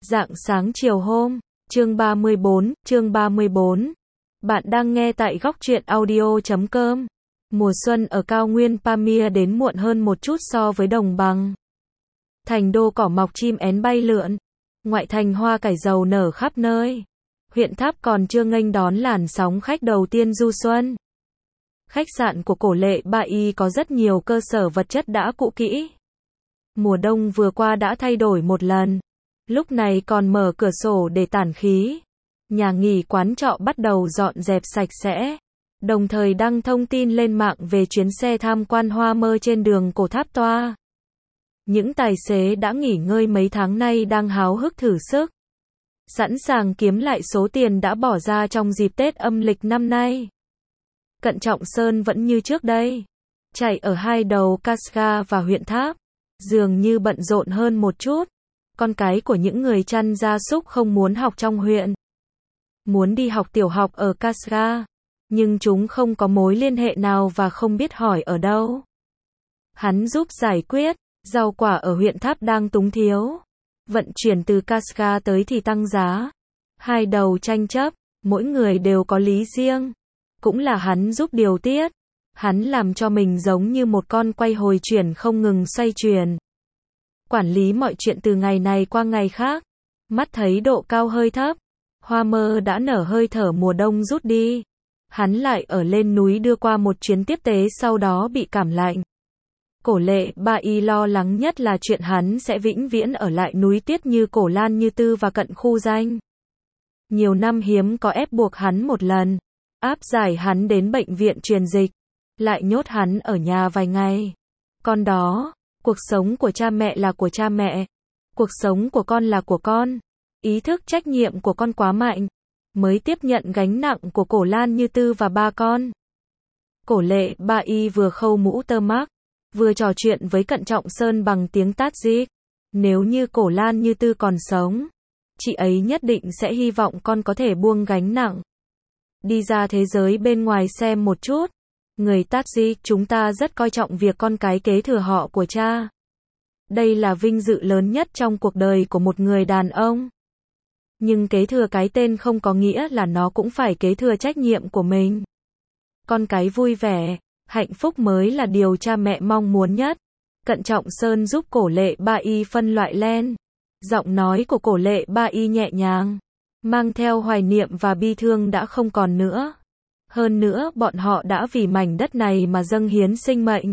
Rạng sáng chiều hôm, chương 34. Bạn đang nghe tại góc truyện audio.com. Mùa xuân ở cao nguyên Pamir đến muộn hơn một chút so với đồng bằng. Thành đô cỏ mọc chim én bay lượn. Ngoại thành hoa cải dầu nở khắp nơi. Huyện Tháp còn chưa nghênh đón làn sóng khách đầu tiên du xuân. Khách sạn của Cổ Lệ Ba Y có rất nhiều cơ sở vật chất đã cũ kỹ. Mùa đông vừa qua đã thay đổi một lần. Lúc này còn mở cửa sổ để tản khí. Nhà nghỉ quán trọ bắt đầu dọn dẹp sạch sẽ. Đồng thời đăng thông tin lên mạng về chuyến xe tham quan Hoa Mơ trên đường Cổ Tháp Toa. Những tài xế đã nghỉ ngơi mấy tháng nay đang háo hức thử sức. Sẵn sàng kiếm lại số tiền đã bỏ ra trong dịp Tết âm lịch năm nay. Cận Trọng Sơn vẫn như trước đây. Chạy ở hai đầu Casga và huyện Tháp. Dường như bận rộn hơn một chút. Con cái của những người chăn gia súc không muốn học trong huyện. Muốn đi học tiểu học ở Casga. Nhưng chúng không có mối liên hệ nào và không biết hỏi ở đâu. Hắn giúp giải quyết. Rau quả ở huyện Tháp đang túng thiếu. Vận chuyển từ Casga tới thì tăng giá. Hai đầu tranh chấp. Mỗi người đều có lý riêng. Cũng là hắn giúp điều tiết. Hắn làm cho mình giống như một con quay hồi chuyển không ngừng xoay chuyển. Quản lý mọi chuyện từ ngày này qua ngày khác. Mắt thấy độ cao hơi thấp. Hoa Mơ đã nở hơi thở mùa đông rút đi. Hắn lại ở lên núi đưa qua một chuyến tiếp tế sau đó bị cảm lạnh. Cổ Lệ Ba Y lo lắng nhất là chuyện hắn sẽ vĩnh viễn ở lại núi Tiết như Cổ Lan Như Tư và Cận Khu Danh. Nhiều năm hiếm có ép buộc hắn một lần. Áp giải hắn đến bệnh viện truyền dịch. Lại nhốt hắn ở nhà vài ngày. Con đó. Cuộc sống của cha mẹ là của cha mẹ. Cuộc sống của con là của con. Ý thức trách nhiệm của con quá mạnh. Mới tiếp nhận gánh nặng của Cổ Lan Như Tư và ba con. Cổ Lệ Ba Y vừa khâu mũ tơ mắc. Vừa trò chuyện với Cận Trọng Sơn bằng tiếng Tajik. Nếu như Cổ Lan Như Tư còn sống. Chị ấy nhất định sẽ hy vọng con có thể buông gánh nặng. Đi ra thế giới bên ngoài xem một chút. Người Tajik chúng ta rất coi trọng việc con cái kế thừa họ của cha. Đây là vinh dự lớn nhất trong cuộc đời của một người đàn ông. Nhưng kế thừa cái tên không có nghĩa là nó cũng phải kế thừa trách nhiệm của mình. Con cái vui vẻ, hạnh phúc mới là điều cha mẹ mong muốn nhất. Cận Trọng Sơn giúp Cổ Lệ Ba Y phân loại len. Giọng nói của Cổ Lệ Ba Y nhẹ nhàng, mang theo hoài niệm và bi thương đã không còn nữa. Hơn nữa bọn họ đã vì mảnh đất này mà dâng hiến sinh mệnh.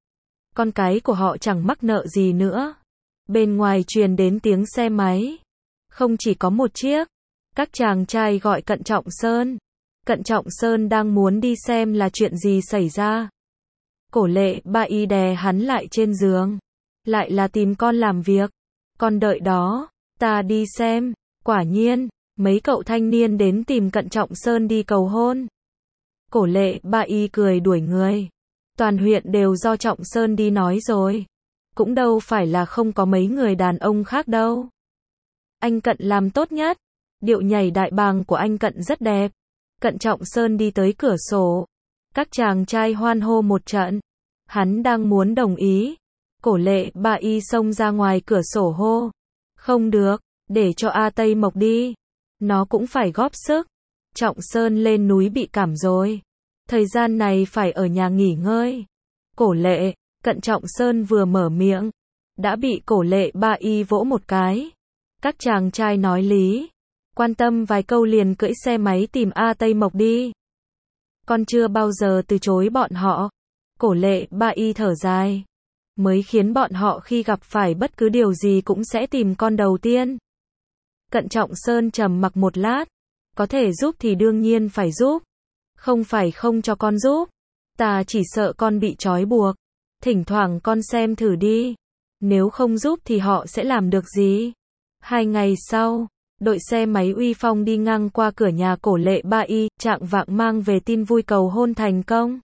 Con cái của họ chẳng mắc nợ gì nữa. Bên ngoài truyền đến tiếng xe máy. Không chỉ có một chiếc. Các chàng trai gọi Cận Trọng Sơn. Cận Trọng Sơn đang muốn đi xem là chuyện gì xảy ra. Cổ Lệ Ba Y đè hắn lại trên giường. Lại là tìm con làm việc. Con đợi đó. Ta đi xem. Quả nhiên. Mấy cậu thanh niên đến tìm Cận Trọng Sơn đi cầu hôn. Cổ Lệ Ba Y cười đuổi người. Toàn huyện đều do Trọng Sơn đi nói rồi. Cũng đâu phải là không có mấy người đàn ông khác đâu. Anh Cận làm tốt nhất. Điệu nhảy đại bàng của anh Cận rất đẹp. Cận Trọng Sơn đi tới cửa sổ. Các chàng trai hoan hô một trận. Hắn đang muốn đồng ý. Cổ Lệ Ba Y xông ra ngoài cửa sổ hô. Không được, để cho A Tây Mộc đi. Nó cũng phải góp sức. Trọng Sơn lên núi bị cảm rồi. Thời gian này phải ở nhà nghỉ ngơi. Cổ Lệ, Cận Trọng Sơn vừa mở miệng. Đã bị Cổ Lệ Ba Y vỗ một cái. Các chàng trai nói lý. Quan tâm vài câu liền cưỡi xe máy tìm A Tây Mộc đi. Con chưa bao giờ từ chối bọn họ. Cổ Lệ Ba Y thở dài. Mới khiến bọn họ khi gặp phải bất cứ điều gì cũng sẽ tìm con đầu tiên. Cận Trọng Sơn trầm mặc một lát. Có thể giúp thì đương nhiên phải giúp. Không phải không cho con giúp. Ta chỉ sợ con bị trói buộc. Thỉnh thoảng con xem thử đi. Nếu không giúp thì họ sẽ làm được gì? 2 ngày sau, đội xe máy uy phong đi ngang qua cửa nhà Cổ Lệ Ba Y, trạng vạng mang về tin vui cầu hôn thành công.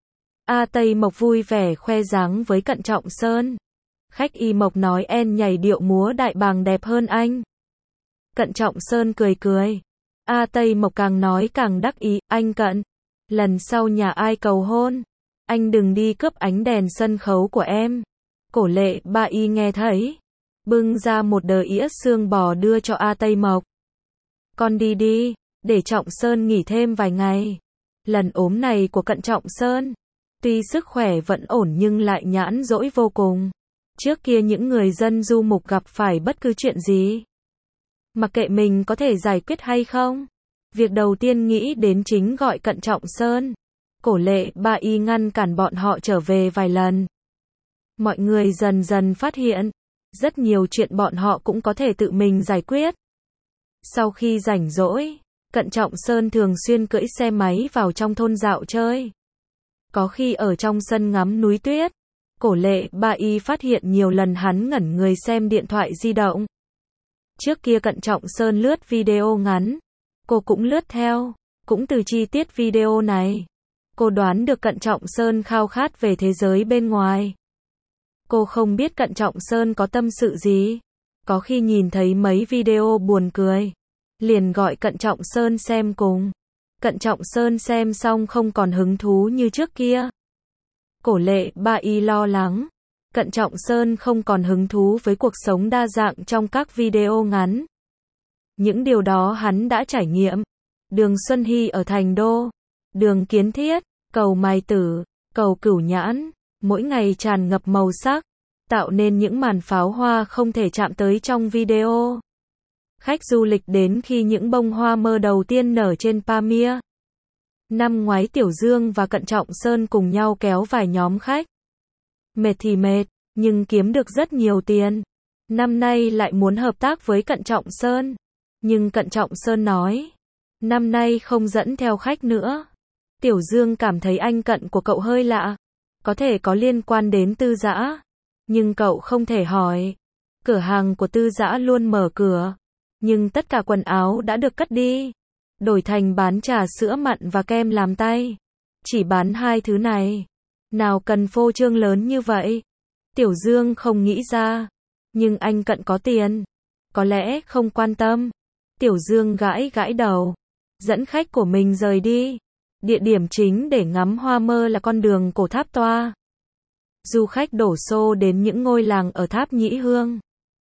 A Tây Mộc vui vẻ khoe dáng với Cận Trọng Sơn. Khách Y Mộc nói en nhảy điệu múa đại bàng đẹp hơn anh. Cận Trọng Sơn cười cười. A Tây Mộc càng nói càng đắc ý, anh Cận. Lần sau nhà ai cầu hôn, anh đừng đi cướp ánh đèn sân khấu của em. Cổ Lệ Ba Y nghe thấy. bưng ra một đờ ĩa xương bò đưa cho A Tây Mộc. Con đi đi, để Trọng Sơn nghỉ thêm vài ngày. Lần ốm này của Cận Trọng Sơn, tuy sức khỏe vẫn ổn nhưng lại nhãn rỗi vô cùng. Trước kia những người dân du mục gặp phải bất cứ chuyện gì, mặc kệ mình có thể giải quyết hay không, việc đầu tiên nghĩ đến chính gọi Cận Trọng Sơn. Cổ Lệ Ba Y ngăn cản bọn họ trở về vài lần. Mọi người dần dần phát hiện, rất nhiều chuyện bọn họ cũng có thể tự mình giải quyết. Sau khi rảnh rỗi, Cận Trọng Sơn thường xuyên cưỡi xe máy vào trong thôn dạo chơi. Có khi ở trong sân ngắm núi tuyết, Cổ Lệ Ba Y phát hiện nhiều lần hắn ngẩn người xem điện thoại di động. Trước kia Cận Trọng Sơn lướt video ngắn, cô cũng lướt theo, cũng từ chi tiết video này, cô đoán được Cận Trọng Sơn khao khát về thế giới bên ngoài. Cô không biết Cận Trọng Sơn có tâm sự gì, có khi nhìn thấy mấy video buồn cười, liền gọi Cận Trọng Sơn xem cùng. Cận Trọng Sơn xem xong không còn hứng thú như trước kia. Cổ Lệ Ba Y lo lắng, Cận Trọng Sơn không còn hứng thú với cuộc sống đa dạng trong các video ngắn. Những điều đó hắn đã trải nghiệm. Đường Xuân Hy ở Thành Đô, đường Kiến Thiết, cầu Mai Tử, cầu Cửu Nhãn, mỗi ngày tràn ngập màu sắc, tạo nên những màn pháo hoa không thể chạm tới trong video. Khách du lịch đến khi những bông hoa mơ đầu tiên nở trên Pamir. Năm ngoái Tiểu Dương và Cận Trọng Sơn cùng nhau kéo vài nhóm khách. Mệt thì mệt, nhưng kiếm được rất nhiều tiền. Năm nay lại muốn hợp tác với Cận Trọng Sơn. Nhưng Cận Trọng Sơn nói, năm nay không dẫn theo khách nữa. Tiểu Dương cảm thấy anh Cận của cậu hơi lạ. Có thể có liên quan đến Tư Dã. Nhưng cậu không thể hỏi. Cửa hàng của Tư Dã luôn mở cửa. Nhưng tất cả quần áo đã được cất đi. Đổi thành bán trà sữa mặn và kem làm tay. Chỉ bán hai thứ này. Nào cần phô trương lớn như vậy. Tiểu Dương không nghĩ ra. Nhưng anh Cận có tiền. Có lẽ không quan tâm. Tiểu Dương gãi gãi đầu. Dẫn khách của mình rời đi. Địa điểm chính để ngắm hoa mơ là con đường cổ Tháp Toa. Du khách đổ xô đến những ngôi làng ở Tháp Nhĩ Hương.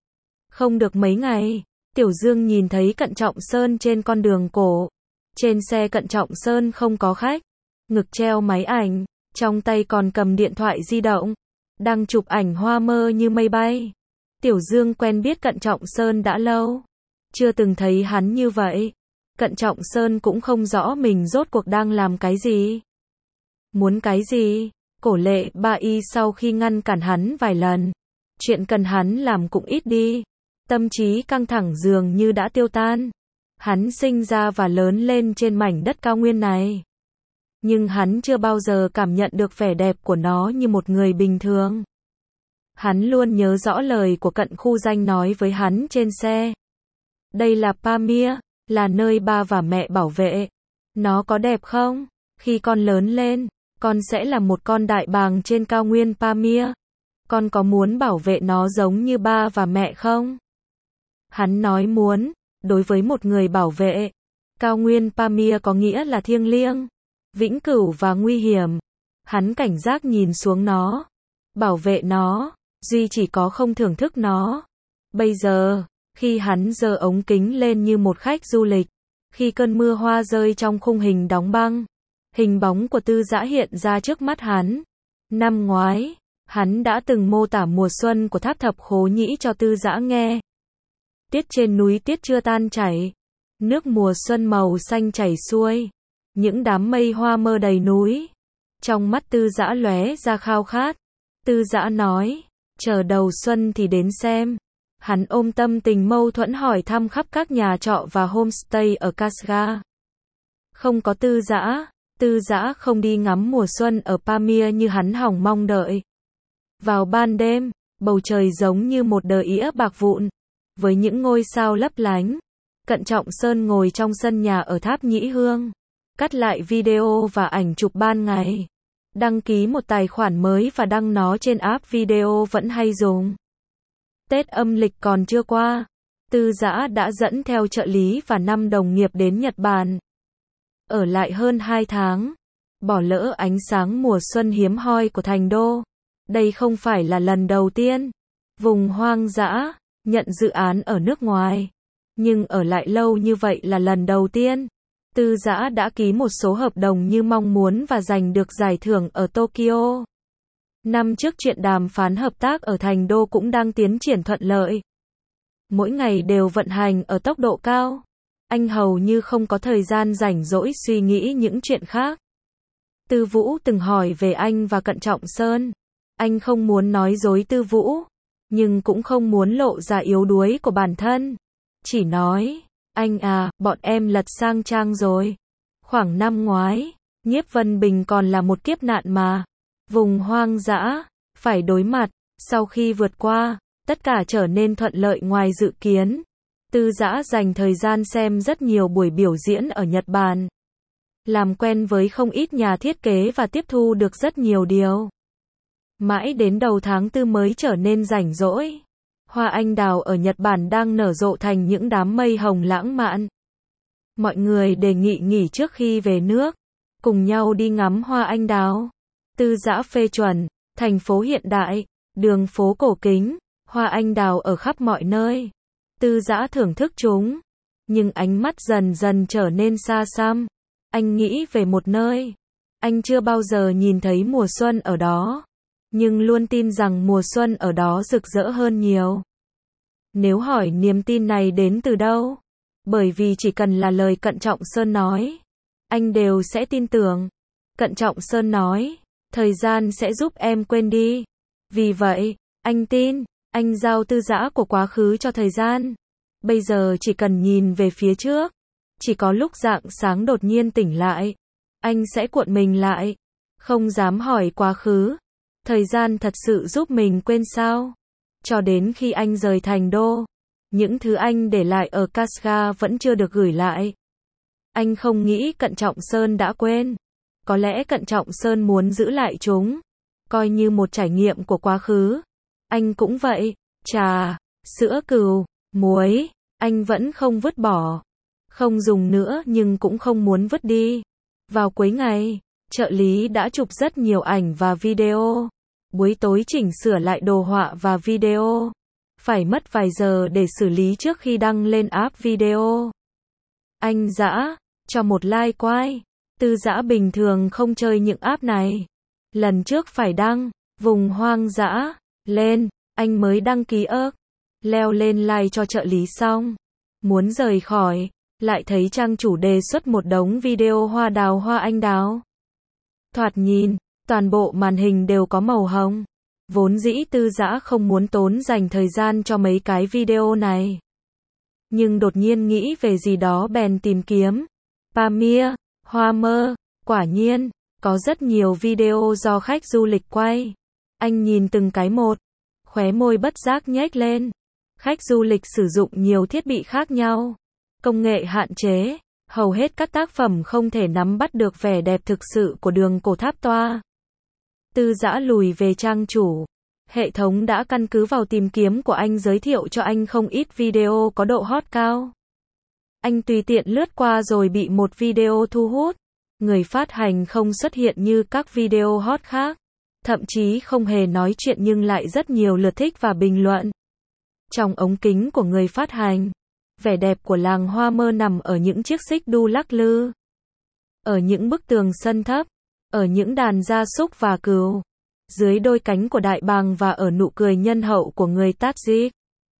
Không được mấy ngày, Tiểu Dương nhìn thấy Cận Trọng Sơn trên con đường cổ. Trên xe Cận Trọng Sơn không có khách. Ngực treo máy ảnh, trong tay còn cầm điện thoại di động. Đang chụp ảnh hoa mơ như mây bay. Tiểu Dương quen biết Cận Trọng Sơn đã lâu. Chưa từng thấy hắn như vậy. Cận Trọng Sơn cũng không rõ mình rốt cuộc đang làm cái gì. Muốn cái gì? Cổ Lệ Ba Y sau khi ngăn cản hắn vài lần. Chuyện cần hắn làm cũng ít đi. Tâm trí căng thẳng dường như đã tiêu tan. Hắn sinh ra và lớn lên trên mảnh đất cao nguyên này. Nhưng hắn chưa bao giờ cảm nhận được vẻ đẹp của nó như một người bình thường. Hắn luôn nhớ rõ lời của Cận Khu Danh nói với hắn trên xe. Đây là Pamir, là nơi ba và mẹ bảo vệ. Nó có đẹp không? Khi con lớn lên, con sẽ là một con đại bàng trên cao nguyên Pamir. Con có muốn bảo vệ nó giống như ba và mẹ không? Hắn nói muốn, đối với một người bảo vệ, cao nguyên Pamir có nghĩa là thiêng liêng, vĩnh cửu và nguy hiểm. Hắn cảnh giác nhìn xuống nó, bảo vệ nó, duy chỉ có không thưởng thức nó. Bây giờ, khi hắn giơ ống kính lên như một khách du lịch, khi cơn mưa hoa rơi trong khung hình đóng băng, hình bóng của Tư Dã hiện ra trước mắt hắn. Năm ngoái, hắn đã từng mô tả mùa xuân của Tháp Thập Khố Nhĩ cho Tư Dã nghe. Tiết trên núi tuyết chưa tan chảy, nước mùa xuân màu xanh chảy xuôi, những đám mây hoa mơ đầy núi. Trong mắt Tư Dã lóe ra khao khát. Tư Dã nói, chờ đầu xuân thì đến xem. Hắn ôm tâm tình mâu thuẫn hỏi thăm khắp các nhà trọ và homestay ở Kashgar. Không có Tư Dã không đi ngắm mùa xuân ở Pamir như hắn hỏng mong đợi. Vào ban đêm, bầu trời giống như một đờ ĩa bạc vụn, với những ngôi sao lấp lánh. Cận Trọng Sơn ngồi trong sân nhà ở Tháp Nhĩ Hương, cắt lại video và ảnh chụp ban ngày. Đăng ký một tài khoản mới và đăng nó trên app video vẫn hay dùng. Tết âm lịch còn chưa qua, Tư Dã đã dẫn theo trợ lý và 5 đồng nghiệp đến Nhật Bản. Ở lại hơn 2 tháng, bỏ lỡ ánh sáng mùa xuân hiếm hoi của Thành Đô. Đây không phải là lần đầu tiên. Vùng hoang dã, nhận dự án ở nước ngoài. Nhưng ở lại lâu như vậy là lần đầu tiên. Tư Dã đã ký một số hợp đồng như mong muốn và giành được giải thưởng ở Tokyo. Năm trước chuyện đàm phán hợp tác ở Thành Đô cũng đang tiến triển thuận lợi. Mỗi ngày đều vận hành ở tốc độ cao. Anh hầu như không có thời gian rảnh rỗi suy nghĩ những chuyện khác. Tư Vũ từng hỏi về anh và Cận Trọng Sơn. Anh không muốn nói dối Tư Vũ, nhưng cũng không muốn lộ ra yếu đuối của bản thân. Chỉ nói, anh à, bọn em lật sang trang rồi. Khoảng năm ngoái, Nhiếp Vân Bình còn là một kiếp nạn mà. Vùng hoang dã, phải đối mặt, sau khi vượt qua, tất cả trở nên thuận lợi ngoài dự kiến. Tư Dã dành thời gian xem rất nhiều buổi biểu diễn ở Nhật Bản. Làm quen với không ít nhà thiết kế và tiếp thu được rất nhiều điều. Mãi đến đầu tháng 4 mới trở nên rảnh rỗi. Hoa anh đào ở Nhật Bản đang nở rộ thành những đám mây hồng lãng mạn. Mọi người đề nghị nghỉ trước khi về nước, cùng nhau đi ngắm hoa anh đào. Tư Dã phê chuẩn, thành phố hiện đại, đường phố cổ kính, hoa anh đào ở khắp mọi nơi. Tư Dã thưởng thức chúng, nhưng ánh mắt dần dần trở nên xa xăm. Anh nghĩ về một nơi, anh chưa bao giờ nhìn thấy mùa xuân ở đó, nhưng luôn tin rằng mùa xuân ở đó rực rỡ hơn nhiều. Nếu hỏi niềm tin này đến từ đâu, bởi vì chỉ cần là lời Cận Trọng Sơn nói, anh đều sẽ tin tưởng. Cận Trọng Sơn nói, thời gian sẽ giúp em quên đi. Vì vậy, anh tin, anh giao Tư Dã của quá khứ cho thời gian. Bây giờ chỉ cần nhìn về phía trước. Chỉ có lúc rạng sáng đột nhiên tỉnh lại, anh sẽ cuộn mình lại, không dám hỏi quá khứ. Thời gian thật sự giúp mình quên sao? Cho đến khi anh rời Thành Đô, những thứ anh để lại ở Casca vẫn chưa được gửi lại. Anh không nghĩ Cận Trọng Sơn đã quên. Có lẽ Cận Trọng Sơn muốn giữ lại chúng, coi như một trải nghiệm của quá khứ. Anh cũng vậy, trà, sữa cừu, muối, anh vẫn không vứt bỏ. Không dùng nữa nhưng cũng không muốn vứt đi. Vào cuối ngày, trợ lý đã chụp rất nhiều ảnh và video. Buổi tối chỉnh sửa lại đồ họa và video. Phải mất vài giờ để xử lý trước khi đăng lên app video. Anh Dã, cho một like quay. Tư Dã bình thường không chơi những app này. Lần trước phải đăng, vùng hoang dã, lên, anh mới đăng ký ức. Leo lên like cho trợ lý xong. Muốn rời khỏi, lại thấy trang chủ đề xuất một đống video hoa đào hoa anh đào. Thoạt nhìn, toàn bộ màn hình đều có màu hồng. Vốn dĩ Tư Dã không muốn tốn dành thời gian cho mấy cái video này. Nhưng đột nhiên nghĩ về gì đó bèn tìm kiếm. Pamir, hoa mơ, quả nhiên, có rất nhiều video do khách du lịch quay. Anh nhìn từng cái một, khóe môi bất giác nhếch lên. Khách du lịch sử dụng nhiều thiết bị khác nhau. Công nghệ hạn chế, hầu hết các tác phẩm không thể nắm bắt được vẻ đẹp thực sự của đường cổ Tháp Toa. Tư Dã lùi về trang chủ. Hệ thống đã căn cứ vào tìm kiếm của anh giới thiệu cho anh không ít video có độ hot cao. Anh tùy tiện lướt qua rồi bị một video thu hút. Người phát hành không xuất hiện như các video hot khác. Thậm chí không hề nói chuyện nhưng lại rất nhiều lượt thích và bình luận. Trong ống kính của người phát hành, vẻ đẹp của làng hoa mơ nằm ở những chiếc xích đu lắc lư, ở những bức tường sân thấp, ở những đàn gia súc và cừu, dưới đôi cánh của đại bàng và ở nụ cười nhân hậu của người Tajik.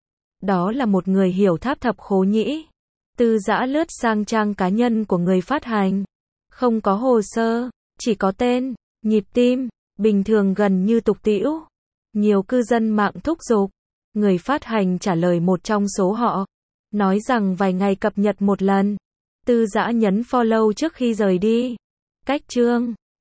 Đó là một người hiểu Tháp Thập Khố Nhĩ. Tư Dã lướt sang trang cá nhân của người phát hành. Không có hồ sơ, chỉ có tên, nhịp tim, bình thường gần như tục tĩu. Nhiều cư dân mạng thúc giục. Người phát hành trả lời một trong số họ. Nói rằng vài ngày cập nhật một lần. Tư Dã nhấn follow trước khi rời đi. Cách chương